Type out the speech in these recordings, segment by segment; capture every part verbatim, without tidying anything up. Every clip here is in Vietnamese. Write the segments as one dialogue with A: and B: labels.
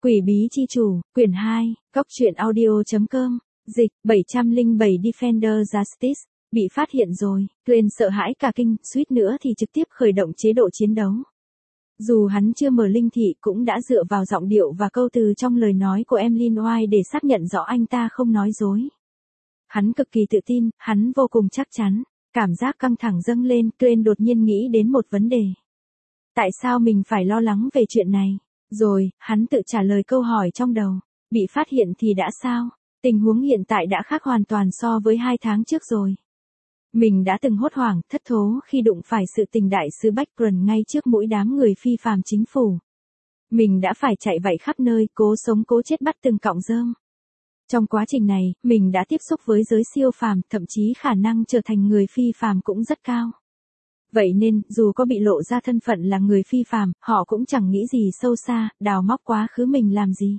A: Quỷ bí chi chủ, quyển hai, góc truyện audio.com, dịch, bảy trăm lẻ bảy Defender Justice, bị phát hiện rồi, Glenn sợ hãi cả kinh, suýt nữa thì trực tiếp khởi động chế độ chiến đấu. Dù hắn chưa mở linh thị cũng đã dựa vào giọng điệu và câu từ trong lời nói của Emlyn White để xác nhận rõ anh ta không nói dối. Hắn cực kỳ tự tin, hắn vô cùng chắc chắn, cảm giác căng thẳng dâng lên, Glenn đột nhiên nghĩ đến một vấn đề. Tại sao mình phải lo lắng về chuyện này? Rồi, hắn tự trả lời câu hỏi trong đầu. Bị phát hiện thì đã sao? Tình huống hiện tại đã khác hoàn toàn so với hai tháng trước rồi. Mình đã từng hốt hoảng, thất thố khi đụng phải sự tình đại sứ Backrun ngay trước mũi đám người phi phàm chính phủ. Mình đã phải chạy vạy khắp nơi, cố sống cố chết bắt từng cọng rơm. Trong quá trình này, mình đã tiếp xúc với giới siêu phàm, thậm chí khả năng trở thành người phi phàm cũng rất cao. Vậy nên, dù có bị lộ ra thân phận là người phi phàm, họ cũng chẳng nghĩ gì sâu xa, đào móc quá khứ mình làm gì.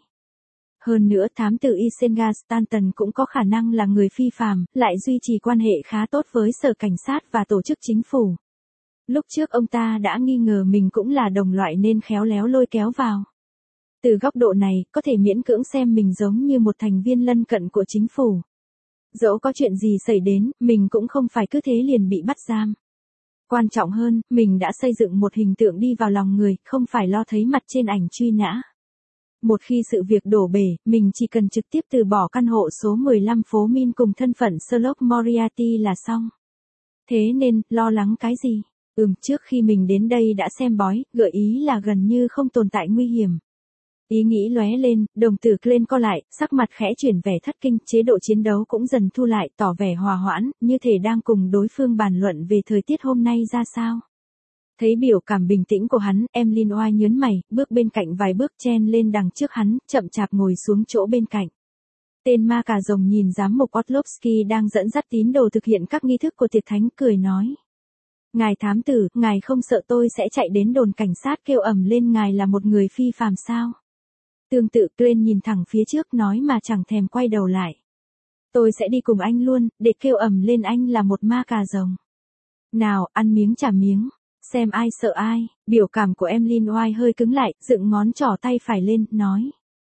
A: Hơn nữa, thám tử Isenga Stanton cũng có khả năng là người phi phàm, lại duy trì quan hệ khá tốt với sở cảnh sát và tổ chức chính phủ. Lúc trước ông ta đã nghi ngờ mình cũng là đồng loại nên khéo léo lôi kéo vào. Từ góc độ này, có thể miễn cưỡng xem mình giống như một thành viên lân cận của chính phủ. Dẫu có chuyện gì xảy đến, mình cũng không phải cứ thế liền bị bắt giam. Quan trọng hơn, mình đã xây dựng một hình tượng đi vào lòng người, không phải lo thấy mặt trên ảnh truy nã. Một khi sự việc đổ bể, mình chỉ cần trực tiếp từ bỏ căn hộ số mười lăm phố Min cùng thân phận Sherlock Moriarty là xong. Thế nên, lo lắng cái gì? Ừm, trước khi mình đến đây đã xem bói, gợi ý là gần như không tồn tại nguy hiểm. Ý nghĩ lóe lên, đồng tử Glenn co lại, sắc mặt khẽ chuyển vẻ thất kinh, chế độ chiến đấu cũng dần thu lại, tỏ vẻ hòa hoãn, như thể đang cùng đối phương bàn luận về thời tiết hôm nay ra sao. Thấy biểu cảm bình tĩnh của hắn, Emlyn White nhớn mày, bước bên cạnh vài bước chen lên đằng trước hắn, chậm chạp ngồi xuống chỗ bên cạnh. Tên ma cà rồng nhìn giám mục Orlovsky đang dẫn dắt tín đồ thực hiện các nghi thức của tiệc thánh, cười nói. Ngài thám tử, ngài không sợ tôi sẽ chạy đến đồn cảnh sát kêu ầm lên ngài là một người phi phàm sao? Tương tự, Glenn nhìn thẳng phía trước nói mà chẳng thèm quay đầu lại. Tôi sẽ đi cùng anh luôn, để kêu ầm lên anh là một ma cà rồng. Nào, ăn miếng trả miếng, xem ai sợ ai. Biểu cảm của Emlyn White hơi cứng lại, dựng ngón trỏ tay phải lên, nói.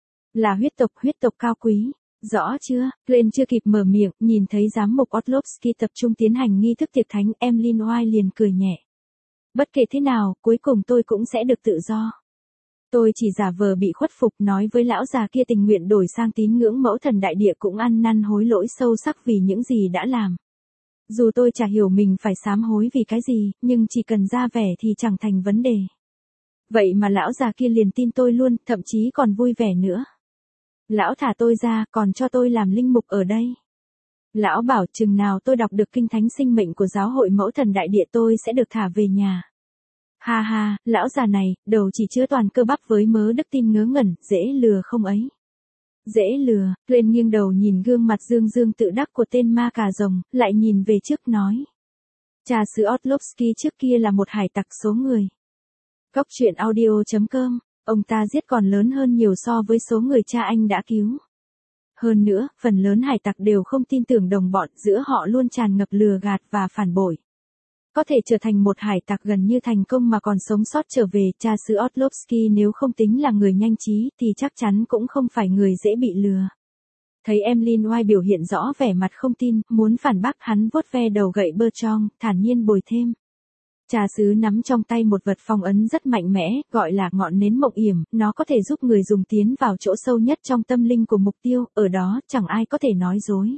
A: Là huyết tộc, huyết tộc cao quý. Rõ chưa? Glenn chưa kịp mở miệng, nhìn thấy giám mục Orlovsky tập trung tiến hành nghi thức tiệc thánh, Emlyn White liền cười nhẹ. Bất kể thế nào, cuối cùng tôi cũng sẽ được tự do. Tôi chỉ giả vờ bị khuất phục, nói với lão già kia tình nguyện đổi sang tín ngưỡng mẫu thần đại địa cũng ăn năn hối lỗi sâu sắc vì những gì đã làm. Dù tôi chả hiểu mình phải sám hối vì cái gì, nhưng chỉ cần ra vẻ thì chẳng thành vấn đề. Vậy mà lão già kia liền tin tôi luôn, thậm chí còn vui vẻ nữa. Lão thả tôi ra, còn cho tôi làm linh mục ở đây. Lão bảo chừng nào tôi đọc được kinh thánh sinh mệnh của giáo hội mẫu thần đại địa tôi sẽ được thả về nhà. Ha ha, lão già này, đầu chỉ chứa toàn cơ bắp với mớ đức tin ngớ ngẩn, dễ lừa không ấy. Dễ lừa, Glenn nghiêng đầu nhìn gương mặt dương dương tự đắc của tên ma cà rồng, lại nhìn về trước nói. Cha xứ Orlovsky trước kia là một hải tặc số người. Góc truyện audio.com, ông ta giết còn lớn hơn nhiều so với số người cha anh đã cứu. Hơn nữa, phần lớn hải tặc đều không tin tưởng đồng bọn, giữa họ luôn tràn ngập lừa gạt và phản bội. Có thể trở thành một hải tặc gần như thành công mà còn sống sót trở về, cha xứ Orlovsky nếu không tính là người nhanh trí thì chắc chắn cũng không phải người dễ bị lừa. Thấy Emlyn White biểu hiện rõ vẻ mặt không tin, muốn phản bác, hắn vuốt ve đầu gậy Bertrand, thản nhiên bồi thêm. Cha xứ nắm trong tay một vật phong ấn rất mạnh mẽ, gọi là ngọn nến mộng yểm, nó có thể giúp người dùng tiến vào chỗ sâu nhất trong tâm linh của mục tiêu, ở đó chẳng ai có thể nói dối.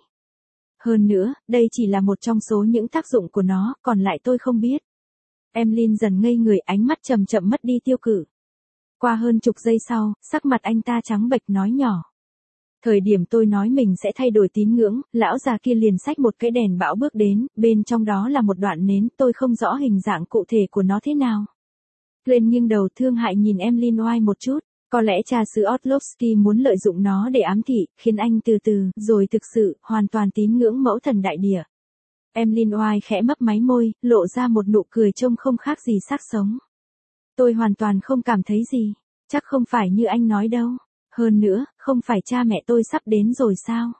A: Hơn nữa, đây chỉ là một trong số những tác dụng của nó, còn lại tôi không biết. Emlyn dần ngây người, ánh mắt chậm chậm mất đi tiêu cự. Qua hơn chục giây sau, sắc mặt anh ta trắng bệch nói nhỏ. Thời điểm tôi nói mình sẽ thay đổi tín ngưỡng, lão già kia liền xách một cái đèn bão bước đến, bên trong đó là một đoạn nến, tôi không rõ hình dạng cụ thể của nó thế nào. Glenn nghiêng đầu thương hại nhìn Emlyn White một chút. Có lẽ cha xứ Orlovsky muốn lợi dụng nó để ám thị, khiến anh từ từ, rồi thực sự, hoàn toàn tín ngưỡng mẫu thần đại địa. Emlyn White khẽ mấp máy môi, lộ ra một nụ cười trông không khác gì xác sống. Tôi hoàn toàn không cảm thấy gì, chắc không phải như anh nói đâu. Hơn nữa, không phải cha mẹ tôi sắp đến rồi sao?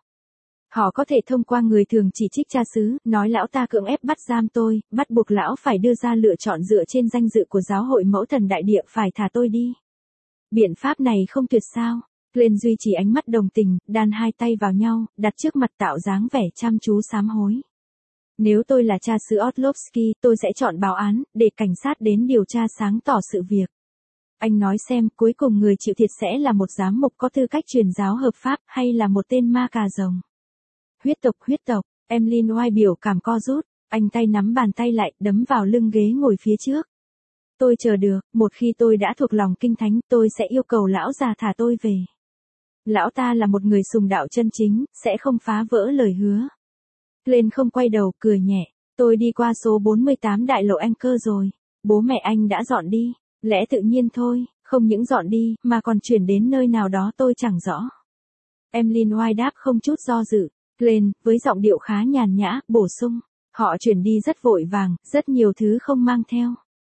A: Họ có thể thông qua người thường chỉ trích cha xứ, nói lão ta cưỡng ép bắt giam tôi, bắt buộc lão phải đưa ra lựa chọn dựa trên danh dự của giáo hội mẫu thần đại địa phải thả tôi đi. Biện pháp này không tuyệt sao? Glenn duy trì ánh mắt đồng tình, đan hai tay vào nhau, đặt trước mặt tạo dáng vẻ chăm chú sám hối. Nếu tôi là cha xứ Orlovsky, tôi sẽ chọn báo án, để cảnh sát đến điều tra sáng tỏ sự việc. Anh nói xem, cuối cùng người chịu thiệt sẽ là một giám mục có tư cách truyền giáo hợp pháp, hay là một tên ma cà rồng? Huyết tộc, huyết tộc, Emlyn White biểu cảm co rút, anh tay nắm bàn tay lại, đấm vào lưng ghế ngồi phía trước. Tôi chờ được, một khi tôi đã thuộc lòng kinh thánh, tôi sẽ yêu cầu lão già thả tôi về. Lão ta là một người sùng đạo chân chính, sẽ không phá vỡ lời hứa. Glenn không quay đầu, cười nhẹ. Tôi đi qua số bốn mươi tám đại lộ Anchor rồi. Bố mẹ anh đã dọn đi. Lẽ tự nhiên thôi, không những dọn đi, mà còn chuyển đến nơi nào đó tôi chẳng rõ. Emlyn White đáp không chút do dự. Glenn, với giọng điệu khá nhàn nhã, bổ sung. Họ chuyển đi rất vội vàng, rất nhiều thứ không mang theo.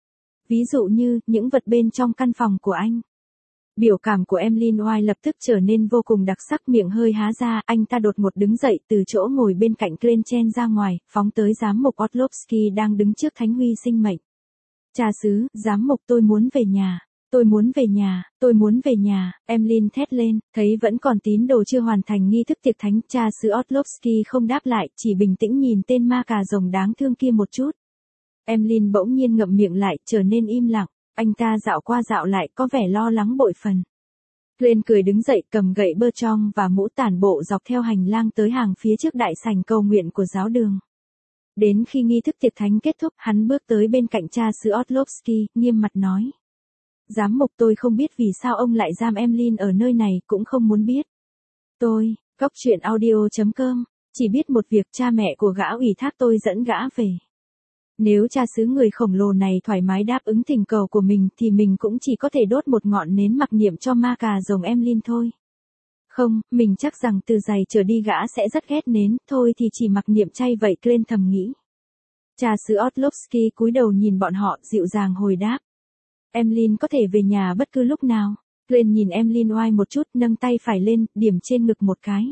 A: Ví dụ như, những vật bên trong căn phòng của anh. Biểu cảm của Emlyn White lập tức trở nên vô cùng đặc sắc, miệng hơi há ra, anh ta đột ngột đứng dậy từ chỗ ngồi bên cạnh Glenn chen ra ngoài, phóng tới giám mục Orlovsky đang đứng trước thánh huy sinh mệnh. Cha xứ, giám mục tôi muốn về nhà, tôi muốn về nhà, tôi muốn về nhà, Emlyn thét lên, thấy vẫn còn tín đồ chưa hoàn thành nghi thức tiệc thánh, cha xứ Orlovsky không đáp lại, chỉ bình tĩnh nhìn tên ma cà rồng đáng thương kia một chút. Emlyn bỗng nhiên ngậm miệng lại, trở nên im lặng. Anh ta dạo qua dạo lại, có vẻ lo lắng bội phần. Glenn cười đứng dậy, cầm gậy bơ trong và mũ tản bộ dọc theo hành lang tới hàng phía trước đại sảnh cầu nguyện của giáo đường. Đến khi nghi thức tiệc thánh kết thúc, hắn bước tới bên cạnh cha xứ Orlovsky, nghiêm mặt nói. Giám mục, tôi không biết vì sao ông lại giam Emlyn ở nơi này, cũng không muốn biết. Tôi, Cóc Truyện Audio chấm com, chỉ biết một việc, cha mẹ của gã ủy thác tôi dẫn gã về. Nếu cha xứ người khổng lồ này thoải mái đáp ứng thỉnh cầu của mình thì mình cũng chỉ có thể đốt một ngọn nến mặc niệm cho ma cà rồng Emlyn thôi. Không, mình chắc rằng từ giày trở đi gã sẽ rất ghét nến, thôi thì chỉ mặc niệm chay vậy, Glenn thầm nghĩ. Cha xứ Orlovsky cúi đầu nhìn bọn họ, dịu dàng hồi đáp. Emlyn có thể về nhà bất cứ lúc nào. Glenn nhìn Emlyn White một chút, nâng tay phải lên, điểm trên ngực một cái.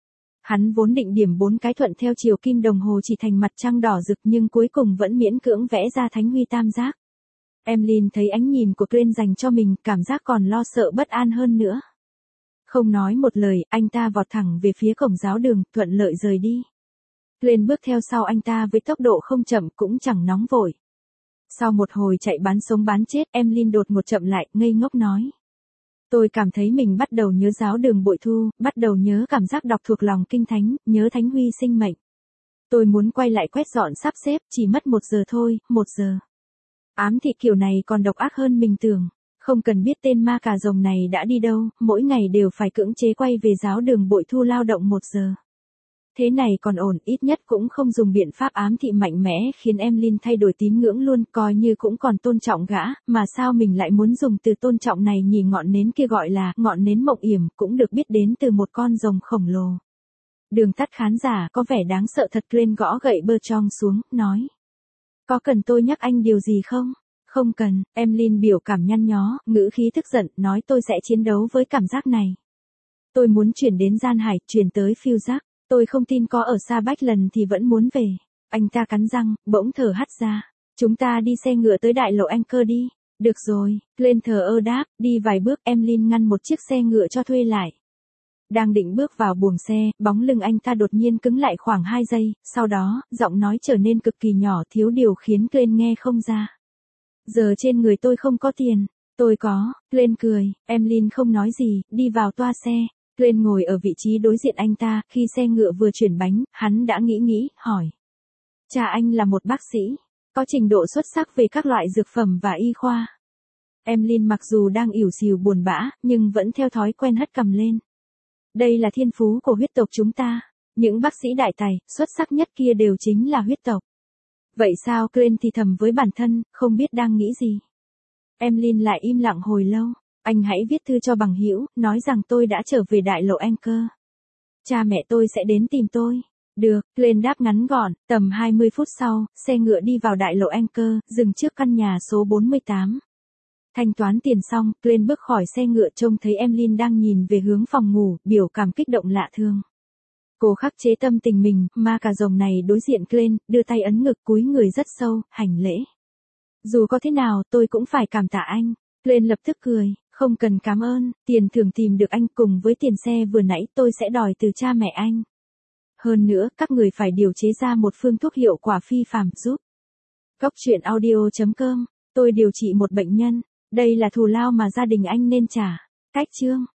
A: Hắn vốn định điểm bốn cái thuận theo chiều kim đồng hồ chỉ thành mặt trăng đỏ rực, nhưng cuối cùng vẫn miễn cưỡng vẽ ra thánh huy tam giác. Emlyn thấy ánh nhìn của Glenn dành cho mình, cảm giác còn lo sợ bất an hơn nữa. Không nói một lời, anh ta vọt thẳng về phía cổng giáo đường, thuận lợi rời đi. Glenn bước theo sau anh ta với tốc độ không chậm, cũng chẳng nóng vội. Sau một hồi chạy bán sống bán chết, Emlyn đột ngột chậm lại, ngây ngốc nói. Tôi cảm thấy mình bắt đầu nhớ giáo đường bội thu, bắt đầu nhớ cảm giác đọc thuộc lòng kinh thánh, nhớ thánh huy sinh mệnh. Tôi muốn quay lại quét dọn sắp xếp, chỉ mất một giờ thôi, một giờ. Ám thị kiểu này còn độc ác hơn mình tưởng. Không cần biết tên ma cà rồng này đã đi đâu, mỗi ngày đều phải cưỡng chế quay về giáo đường bội thu lao động một giờ. Thế này còn ổn, ít nhất cũng không dùng biện pháp ám thị mạnh mẽ khiến Emlyn thay đổi tín ngưỡng luôn, coi như cũng còn tôn trọng gã, mà sao mình lại muốn dùng từ tôn trọng này nhỉ? Ngọn nến kia gọi là ngọn nến mộng yểm, cũng được biết đến từ một con rồng khổng lồ. Đường tắt khán giả, có vẻ đáng sợ thật. Glenn gõ gậy bơ trong xuống, nói. Có cần tôi nhắc anh điều gì không? Không cần, Emlyn biểu cảm nhăn nhó, ngữ khí tức giận, nói tôi sẽ chiến đấu với cảm giác này. Tôi muốn chuyển đến gian hải, chuyển tới phiêu giác. Tôi không tin có ở xa Bách lần thì vẫn muốn về. Anh ta cắn răng, bỗng thở hắt ra. Chúng ta đi xe ngựa tới đại lộ Anchor đi. Được rồi, Glenn thờ ơ đáp, đi vài bước, Emlyn ngăn một chiếc xe ngựa cho thuê lại. Đang định bước vào buồng xe, bóng lưng anh ta đột nhiên cứng lại khoảng hai giây, sau đó, giọng nói trở nên cực kỳ nhỏ, thiếu điều khiến Glenn nghe không ra. Giờ trên người tôi không có tiền. Tôi có, Glenn cười, Emlyn không nói gì, đi vào toa xe. Glenn ngồi ở vị trí đối diện anh ta, khi xe ngựa vừa chuyển bánh, hắn đã nghĩ nghĩ, hỏi. Cha anh là một bác sĩ, có trình độ xuất sắc về các loại dược phẩm và y khoa. Emlyn mặc dù đang ỉu xìu buồn bã, nhưng vẫn theo thói quen hất cằm lên. Đây là thiên phú của huyết tộc chúng ta, những bác sĩ đại tài, xuất sắc nhất kia đều chính là huyết tộc. Vậy sao? Glenn thì thầm với bản thân, không biết đang nghĩ gì. Emlyn lại im lặng hồi lâu. Anh hãy viết thư cho bằng hữu, nói rằng tôi đã trở về đại lộ Anchor. Cha mẹ tôi sẽ đến tìm tôi. Được, Glenn đáp ngắn gọn, tầm hai mươi phút sau, xe ngựa đi vào đại lộ Anchor, dừng trước căn nhà số bốn mươi tám. Thanh toán tiền xong, Glenn bước khỏi xe ngựa, trông thấy Emlyn đang nhìn về hướng phòng ngủ, biểu cảm kích động lạ thường. Cô khắc chế tâm tình mình, ma cà rồng này đối diện Glenn, đưa tay ấn ngực, cúi người rất sâu, hành lễ. Dù có thế nào, tôi cũng phải cảm tạ anh. Glenn lập tức cười, Không cần cảm ơn, tiền thưởng tìm được anh cùng với tiền xe vừa nãy tôi sẽ đòi từ cha mẹ anh. Hơn nữa, các người phải điều chế ra một phương thuốc hiệu quả phi phàm giúp. Cốc truyện audio chấm com, tôi điều trị một bệnh nhân, đây là thù lao mà gia đình anh nên trả. Cách chương